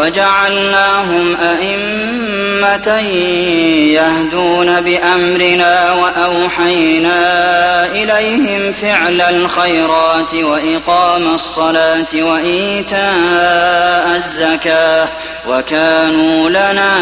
وجعلناهم أئمة يهدون بأمرنا وأوحينا إليهم فعل الخيرات وإقام الصلاة وإيتاء الزكاة وكانوا لنا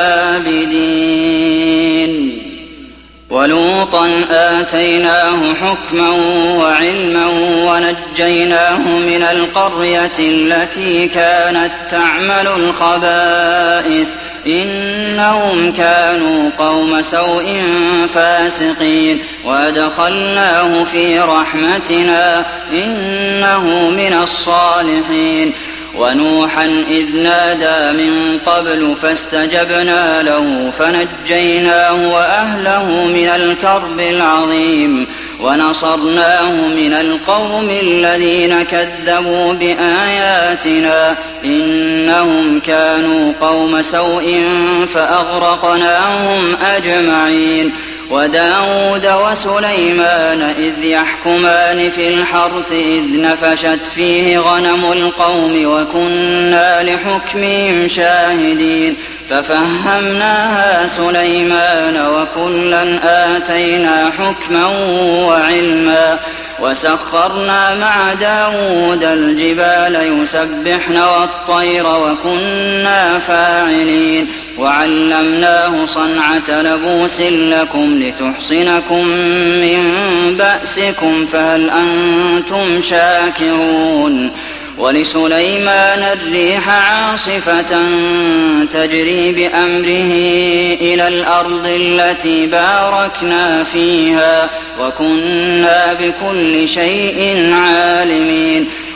عابدين ولوطا آتيناه حكما وعلما ونجيناه من القرية التي كانت تعمل الخبائث إنهم كانوا قوم سوء فاسقين وأدخلناه في رحمتنا إنه من الصالحين ونوحا إذ نادى من قبل فاستجبنا له فنجيناه وأهله من الكرب العظيم ونصرناه من القوم الذين كذبوا بآياتنا إنهم كانوا قوم سوء فأغرقناهم أجمعين وداود وسليمان إذ يحكمان في الحرث إذ نفشت فيه غنم القوم وكنا لحكمهم شاهدين ففهمناها سليمان وكلا آتينا حكما وعلما وسخرنا مع داود الجبال يسبحن والطير وكنا فاعلين وعلمناه صنعة لبوس لكم لتحصنكم من بأسكم فهل أنتم شاكرون ولسليمان الريح عاصفة تجري بأمره إلى الأرض التي باركنا فيها وكنا بكل شيء عالمين